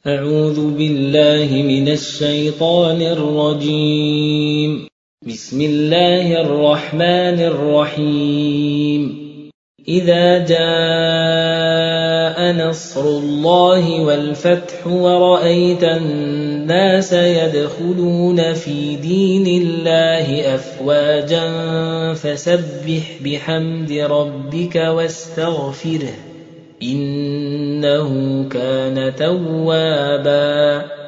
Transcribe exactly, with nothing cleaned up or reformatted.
أعوذ بالله من الشيطان الرجيم. بسم الله الرحمن الرحيم. إذا جاء نصر الله والفتح ورأيت الناس يدخلون في دين الله أفواجا فسبح بحمد ربك واستغفره إنه كان توابا.